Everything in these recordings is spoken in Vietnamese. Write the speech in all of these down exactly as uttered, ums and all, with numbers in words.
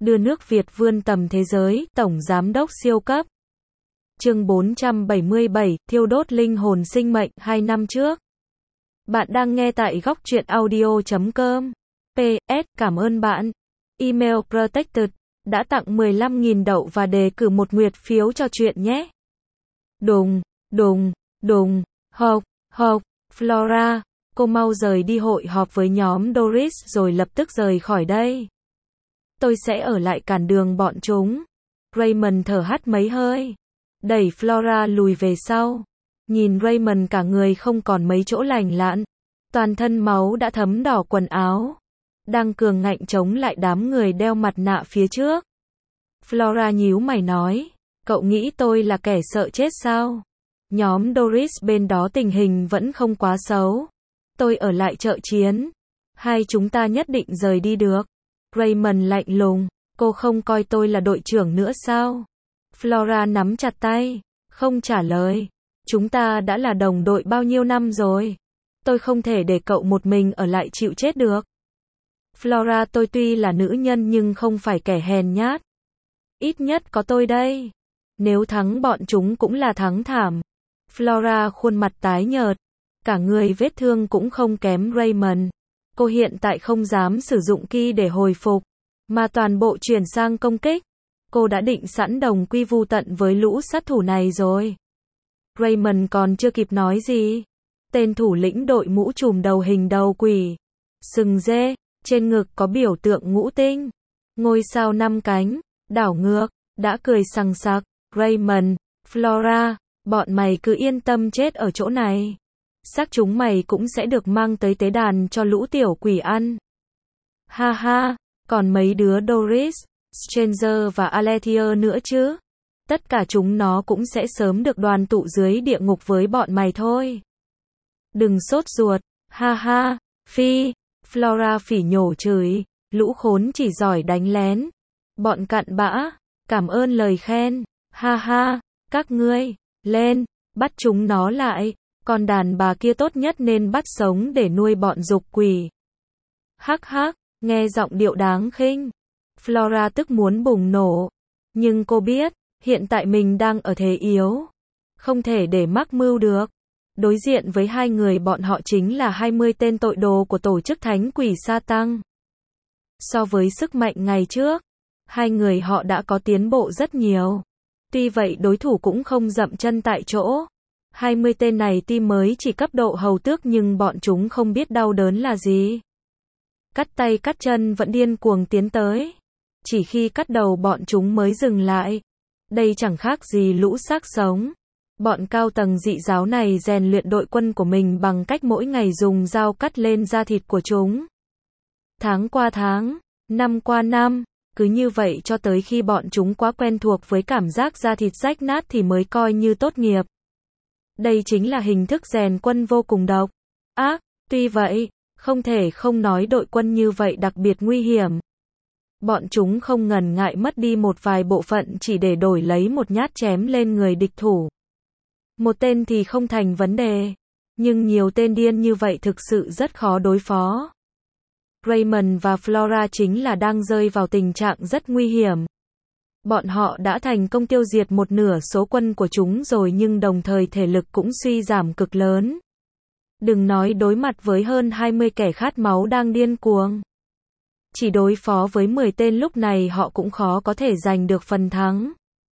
đưa nước Việt vươn tầm thế giới, Tổng Giám đốc siêu cấp. Chương bốn trăm bảy mươi bảy, thiêu đốt linh hồn sinh mệnh, hai năm trước. Bạn đang nghe tại góc truyện audio chấm com. pê ét, cảm ơn bạn. Email Protected đã tặng mười lăm nghìn đậu và đề cử một nguyệt phiếu cho chuyện nhé. Đùng, đùng, đùng, hộc, hộc, Flora, cô mau rời đi hội họp với nhóm Doris rồi lập tức rời khỏi đây. Tôi sẽ ở lại cản đường bọn chúng. Raymond thở hắt mấy hơi, đẩy Flora lùi về sau. Nhìn Raymond cả người không còn mấy chỗ lành lặn, toàn thân máu đã thấm đỏ quần áo, đang cường ngạnh chống lại đám người đeo mặt nạ phía trước. Flora nhíu mày nói, cậu nghĩ tôi là kẻ sợ chết sao? Nhóm Doris bên đó tình hình vẫn không quá xấu. Tôi ở lại trợ chiến. Hai chúng ta nhất định rời đi được. Raymond lạnh lùng, cô không coi tôi là đội trưởng nữa sao? Flora nắm chặt tay, không trả lời. Chúng ta đã là đồng đội bao nhiêu năm rồi. Tôi không thể để cậu một mình ở lại chịu chết được. Flora, tôi tuy là nữ nhân nhưng không phải kẻ hèn nhát. Ít nhất có tôi đây. Nếu thắng bọn chúng cũng là thắng thảm. Flora khuôn mặt tái nhợt, cả người vết thương cũng không kém Raymond. Cô hiện tại không dám sử dụng ki để hồi phục, mà toàn bộ chuyển sang công kích. Cô đã định sẵn đồng quy vu tận với lũ sát thủ này rồi. Raymond còn chưa kịp nói gì. Tên thủ lĩnh đội mũ trùm đầu hình đầu quỷ, sừng dê, trên ngực có biểu tượng ngũ tinh, ngôi sao năm cánh, đảo ngược, đã cười sằng sặc. Raymond, Flora, bọn mày cứ yên tâm chết ở chỗ này. Xác chúng mày cũng sẽ được mang tới tế đàn cho lũ tiểu quỷ ăn. Ha ha, còn mấy đứa Doris, Stranger và Alethea nữa chứ. Tất cả chúng nó cũng sẽ sớm được đoàn tụ dưới địa ngục với bọn mày thôi. Đừng sốt ruột, ha ha, phi. Flora phỉ nhổ chửi, lũ khốn chỉ giỏi đánh lén. Bọn cặn bã, cảm ơn lời khen, ha ha, các ngươi, lên, bắt chúng nó lại. Còn đàn bà kia tốt nhất nên bắt sống để nuôi bọn dục quỷ. Hắc hắc, nghe giọng điệu đáng khinh. Flora tức muốn bùng nổ. Nhưng cô biết, hiện tại mình đang ở thế yếu. Không thể để mắc mưu được. Đối diện với hai người bọn họ chính là hai mươi tên tội đồ của tổ chức thánh quỷ sa tăng. So với sức mạnh ngày trước, hai người họ đã có tiến bộ rất nhiều. Tuy vậy đối thủ cũng không dậm chân tại chỗ. hai mươi tên này tuy mới chỉ cấp độ hầu tước nhưng bọn chúng không biết đau đớn là gì. Cắt tay cắt chân vẫn điên cuồng tiến tới. Chỉ khi cắt đầu bọn chúng mới dừng lại. Đây chẳng khác gì lũ xác sống. Bọn cao tầng dị giáo này rèn luyện đội quân của mình bằng cách mỗi ngày dùng dao cắt lên da thịt của chúng. Tháng qua tháng, năm qua năm, cứ như vậy cho tới khi bọn chúng quá quen thuộc với cảm giác da thịt rách nát thì mới coi như tốt nghiệp. Đây chính là hình thức rèn quân vô cùng độc ác. Tuy vậy, không thể không nói đội quân như vậy đặc biệt nguy hiểm. Bọn chúng không ngần ngại mất đi một vài bộ phận chỉ để đổi lấy một nhát chém lên người địch thủ. Một tên thì không thành vấn đề, nhưng nhiều tên điên như vậy thực sự rất khó đối phó. Raymond và Flora chính là đang rơi vào tình trạng rất nguy hiểm. Bọn họ đã thành công tiêu diệt một nửa số quân của chúng rồi nhưng đồng thời thể lực cũng suy giảm cực lớn. Đừng nói đối mặt với hơn hai mươi kẻ khát máu đang điên cuồng. Chỉ đối phó với mười tên lúc này họ cũng khó có thể giành được phần thắng.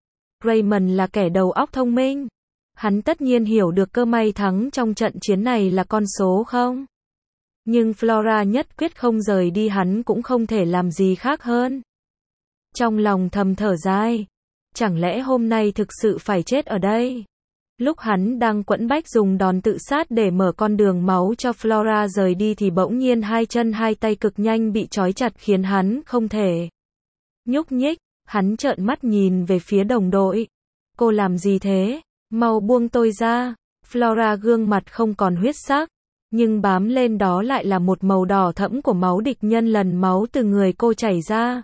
Raymond là kẻ đầu óc thông minh. Hắn tất nhiên hiểu được cơ may thắng trong trận chiến này là con số không. Nhưng Flora nhất quyết không rời đi, hắn cũng không thể làm gì khác hơn. Trong lòng thầm thở dài. Chẳng lẽ hôm nay thực sự phải chết ở đây? Lúc hắn đang quẫn bách dùng đòn tự sát để mở con đường máu cho Flora rời đi thì bỗng nhiên hai chân hai tay cực nhanh bị trói chặt khiến hắn không thể nhúc nhích. Hắn trợn mắt nhìn về phía đồng đội. Cô làm gì thế? Mau buông tôi ra. Flora gương mặt không còn huyết sắc, nhưng bám lên đó lại là một màu đỏ thẫm của máu địch nhân lần máu từ người cô chảy ra.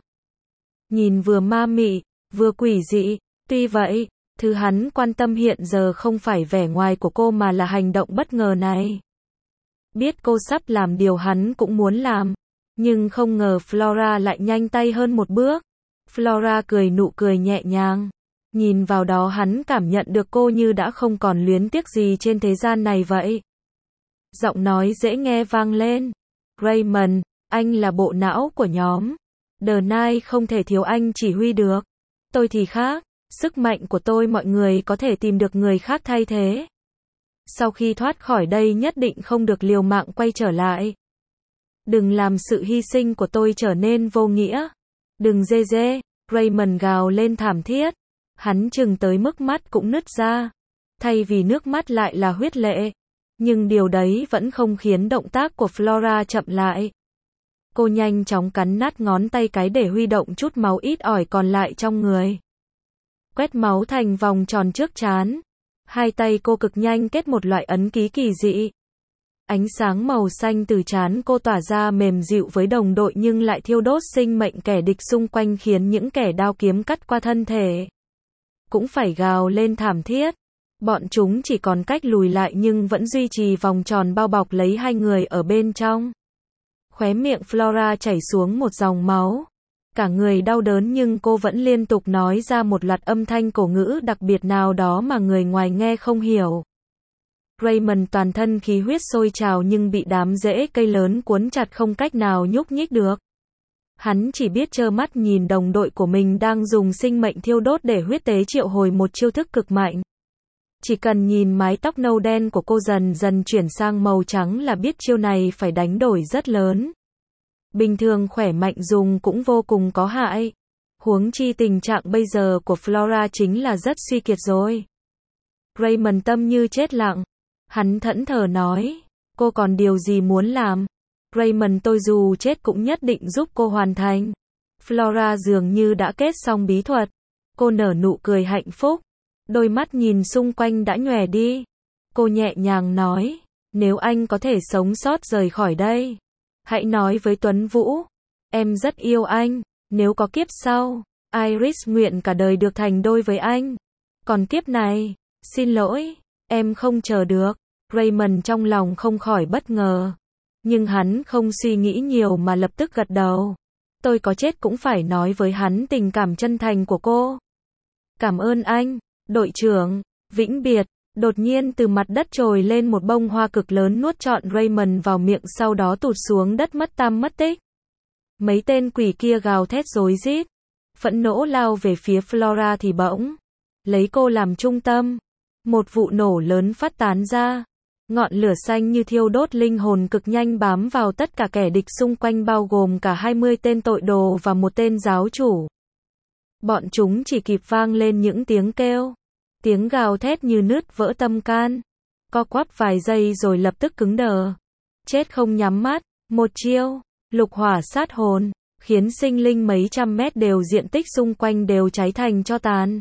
Nhìn vừa ma mị, vừa quỷ dị. Tuy vậy, thứ hắn quan tâm hiện giờ không phải vẻ ngoài của cô mà là hành động bất ngờ này. Biết cô sắp làm điều hắn cũng muốn làm, nhưng không ngờ Flora lại nhanh tay hơn một bước. Flora cười nụ cười nhẹ nhàng. Nhìn vào đó hắn cảm nhận được cô như đã không còn luyến tiếc gì trên thế gian này vậy. Giọng nói dễ nghe vang lên. Raymond, anh là bộ não của nhóm. The Knight không thể thiếu anh chỉ huy được. Tôi thì khác. Sức mạnh của tôi mọi người có thể tìm được người khác thay thế. Sau khi thoát khỏi đây nhất định không được liều mạng quay trở lại. Đừng làm sự hy sinh của tôi trở nên vô nghĩa. Đừng dê dê. Raymond gào lên thảm thiết. Hắn chừng tới mức mắt cũng nứt ra. Thay vì nước mắt lại là huyết lệ. Nhưng điều đấy vẫn không khiến động tác của Flora chậm lại. Cô nhanh chóng cắn nát ngón tay cái để huy động chút máu ít ỏi còn lại trong người. Quét máu thành vòng tròn trước trán. Hai tay cô cực nhanh kết một loại ấn ký kỳ dị. Ánh sáng màu xanh từ trán cô tỏa ra mềm dịu với đồng đội nhưng lại thiêu đốt sinh mệnh kẻ địch xung quanh khiến những kẻ đao kiếm cắt qua thân thể cũng phải gào lên thảm thiết. Bọn chúng chỉ còn cách lùi lại nhưng vẫn duy trì vòng tròn bao bọc lấy hai người ở bên trong. Khóe miệng Flora chảy xuống một dòng máu. Cả người đau đớn nhưng cô vẫn liên tục nói ra một loạt âm thanh cổ ngữ đặc biệt nào đó mà người ngoài nghe không hiểu. Raymond toàn thân khí huyết sôi trào nhưng bị đám rễ cây lớn cuốn chặt không cách nào nhúc nhích được. Hắn chỉ biết trơ mắt nhìn đồng đội của mình đang dùng sinh mệnh thiêu đốt để huyết tế triệu hồi một chiêu thức cực mạnh. Chỉ cần nhìn mái tóc nâu đen của cô dần dần chuyển sang màu trắng là biết chiêu này phải đánh đổi rất lớn. Bình thường khỏe mạnh dùng cũng vô cùng có hại. Huống chi tình trạng bây giờ của Flora chính là rất suy kiệt rồi. Raymond tâm như chết lặng. Hắn thẫn thờ nói, cô còn điều gì muốn làm? Raymond tôi dù chết cũng nhất định giúp cô hoàn thành. Flora dường như đã kết xong bí thuật. Cô nở nụ cười hạnh phúc. Đôi mắt nhìn xung quanh đã nhòe đi. Cô nhẹ nhàng nói, nếu anh có thể sống sót rời khỏi đây, hãy nói với Tuấn Vũ. Em rất yêu anh. Nếu có kiếp sau, Iris nguyện cả đời được thành đôi với anh. Còn kiếp này, xin lỗi, em không chờ được. Raymond trong lòng không khỏi bất ngờ. Nhưng hắn không suy nghĩ nhiều mà lập tức gật đầu. Tôi có chết cũng phải nói với hắn tình cảm chân thành của cô. Cảm ơn anh, đội trưởng. Vĩnh biệt. Đột nhiên từ mặt đất trồi lên một bông hoa cực lớn nuốt trọn Raymond vào miệng sau đó tụt xuống đất mất tăm mất tích. Mấy tên quỷ kia gào thét rối rít. Phẫn nộ lao về phía Flora thì bỗng. Lấy cô làm trung tâm. Một vụ nổ lớn phát tán ra. Ngọn lửa xanh như thiêu đốt linh hồn cực nhanh bám vào tất cả kẻ địch xung quanh bao gồm cả hai mươi tên tội đồ và một tên giáo chủ. Bọn chúng chỉ kịp vang lên những tiếng kêu. Tiếng gào thét như nứt vỡ tâm can. Co quắp vài giây rồi lập tức cứng đờ. Chết không nhắm mắt. Một chiêu. Lục hỏa sát hồn. Khiến sinh linh mấy trăm mét đều diện tích xung quanh đều cháy thành tro tàn.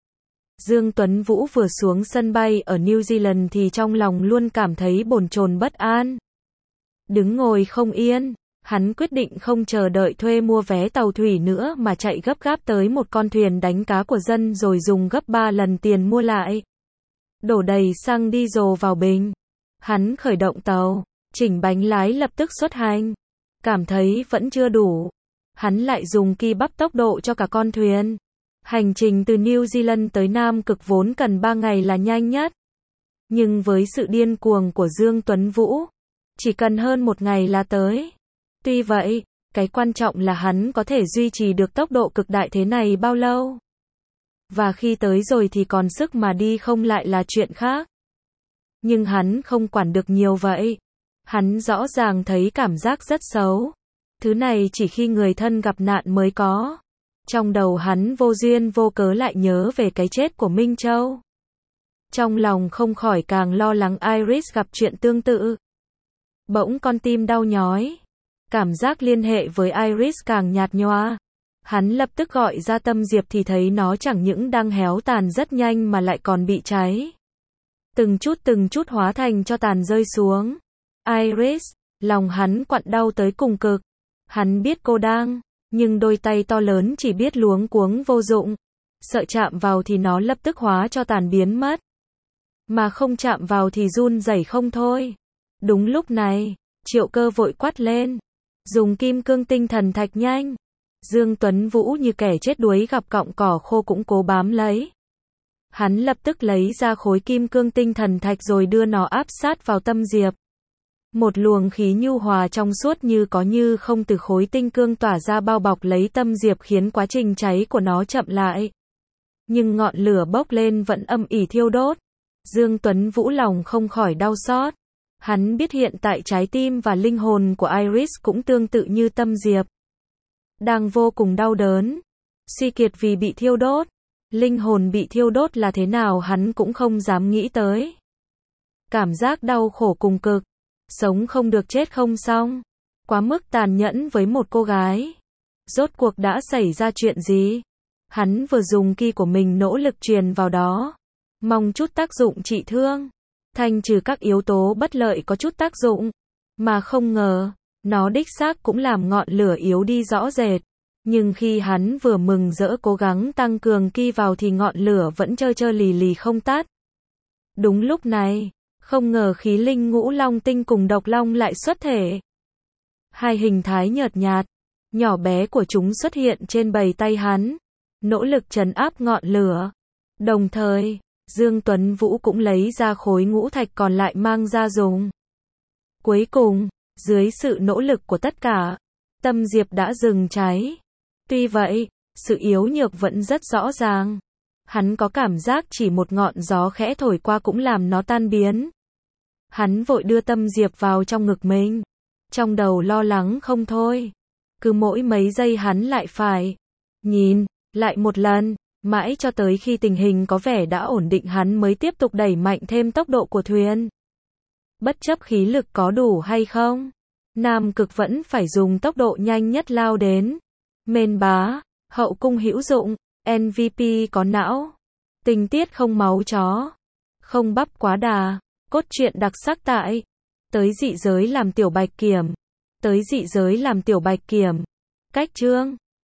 Dương Tuấn Vũ vừa xuống sân bay ở New Zealand thì trong lòng luôn cảm thấy bồn chồn bất an. Đứng ngồi không yên, hắn quyết định không chờ đợi thuê mua vé tàu thủy nữa mà chạy gấp gáp tới một con thuyền đánh cá của dân rồi dùng gấp ba lần tiền mua lại. Đổ đầy xăng diesel vào bình. Hắn khởi động tàu, chỉnh bánh lái lập tức xuất hành. Cảm thấy vẫn chưa đủ. Hắn lại dùng ki bắp tốc độ cho cả con thuyền. Hành trình từ New Zealand tới Nam Cực vốn cần ba ngày là nhanh nhất. Nhưng với sự điên cuồng của Dương Tuấn Vũ, chỉ cần hơn một ngày là tới. Tuy vậy, cái quan trọng là hắn có thể duy trì được tốc độ cực đại thế này bao lâu. Và khi tới rồi thì còn sức mà đi không lại là chuyện khác. Nhưng hắn không quản được nhiều vậy. Hắn rõ ràng thấy cảm giác rất xấu. Thứ này chỉ khi người thân gặp nạn mới có. Trong đầu hắn vô duyên vô cớ lại nhớ về cái chết của Minh Châu. Trong lòng không khỏi càng lo lắng Iris gặp chuyện tương tự. Bỗng con tim đau nhói. Cảm giác liên hệ với Iris càng nhạt nhòa. Hắn lập tức gọi ra Tâm Diệp thì thấy nó chẳng những đang héo tàn rất nhanh mà lại còn bị cháy. Từng chút từng chút hóa thành tro tàn rơi xuống. Iris, lòng hắn quặn đau tới cùng cực. Hắn biết cô đang, nhưng đôi tay to lớn chỉ biết luống cuống vô dụng. Sợ chạm vào thì nó lập tức hóa cho tàn biến mất. Mà không chạm vào thì run rẩy không thôi. Đúng lúc này, Triệu Cơ vội quát lên. Dùng kim cương tinh thần thạch nhanh. Dương Tuấn Vũ như kẻ chết đuối gặp cọng cỏ khô cũng cố bám lấy. Hắn lập tức lấy ra khối kim cương tinh thần thạch rồi đưa nó áp sát vào tâm diệp. Một luồng khí nhu hòa trong suốt như có như không từ khối tinh cương tỏa ra bao bọc lấy tâm diệp khiến quá trình cháy của nó chậm lại. Nhưng ngọn lửa bốc lên vẫn âm ỉ thiêu đốt. Dương Tuấn Vũ lòng không khỏi đau xót. Hắn biết hiện tại trái tim và linh hồn của Iris cũng tương tự như tâm diệp. Đang vô cùng đau đớn. Suy kiệt vì bị thiêu đốt. Linh hồn bị thiêu đốt là thế nào hắn cũng không dám nghĩ tới. Cảm giác đau khổ cùng cực. Sống không được chết không xong. Quá mức tàn nhẫn với một cô gái. Rốt cuộc đã xảy ra chuyện gì? Hắn vừa dùng ki của mình nỗ lực truyền vào đó. Mong chút tác dụng trị thương. Thanh trừ các yếu tố bất lợi có chút tác dụng. Mà không ngờ, nó đích xác cũng làm ngọn lửa yếu đi rõ rệt. Nhưng khi hắn vừa mừng rỡ cố gắng tăng cường ki vào thì ngọn lửa vẫn chơ chơ lì lì không tắt. Đúng lúc này, không ngờ khí linh ngũ long tinh cùng độc long lại xuất thể. Hai hình thái nhợt nhạt, nhỏ bé của chúng xuất hiện trên bầy tay hắn, nỗ lực trấn áp ngọn lửa. Đồng thời, Dương Tuấn Vũ cũng lấy ra khối ngũ thạch còn lại mang ra dùng. Cuối cùng, dưới sự nỗ lực của tất cả, tâm diệp đã dừng cháy. Tuy vậy, sự yếu nhược vẫn rất rõ ràng. Hắn có cảm giác chỉ một ngọn gió khẽ thổi qua cũng làm nó tan biến. Hắn vội đưa tâm diệp vào trong ngực mình. Trong đầu lo lắng không thôi. Cứ mỗi mấy giây hắn lại phải nhìn lại một lần, mãi cho tới khi tình hình có vẻ đã ổn định hắn mới tiếp tục đẩy mạnh thêm tốc độ của thuyền. Bất chấp khí lực có đủ hay không, Nam Cực vẫn phải dùng tốc độ nhanh nhất lao đến. Mên bá, hậu cung hữu dụng, em vê pê có não, tình tiết không máu chó, không bắp quá đà, cốt truyện đặc sắc tại Tới Dị Giới làm Tiểu Bạch Kiểm. Tới Dị Giới làm Tiểu Bạch Kiểm. Cách chương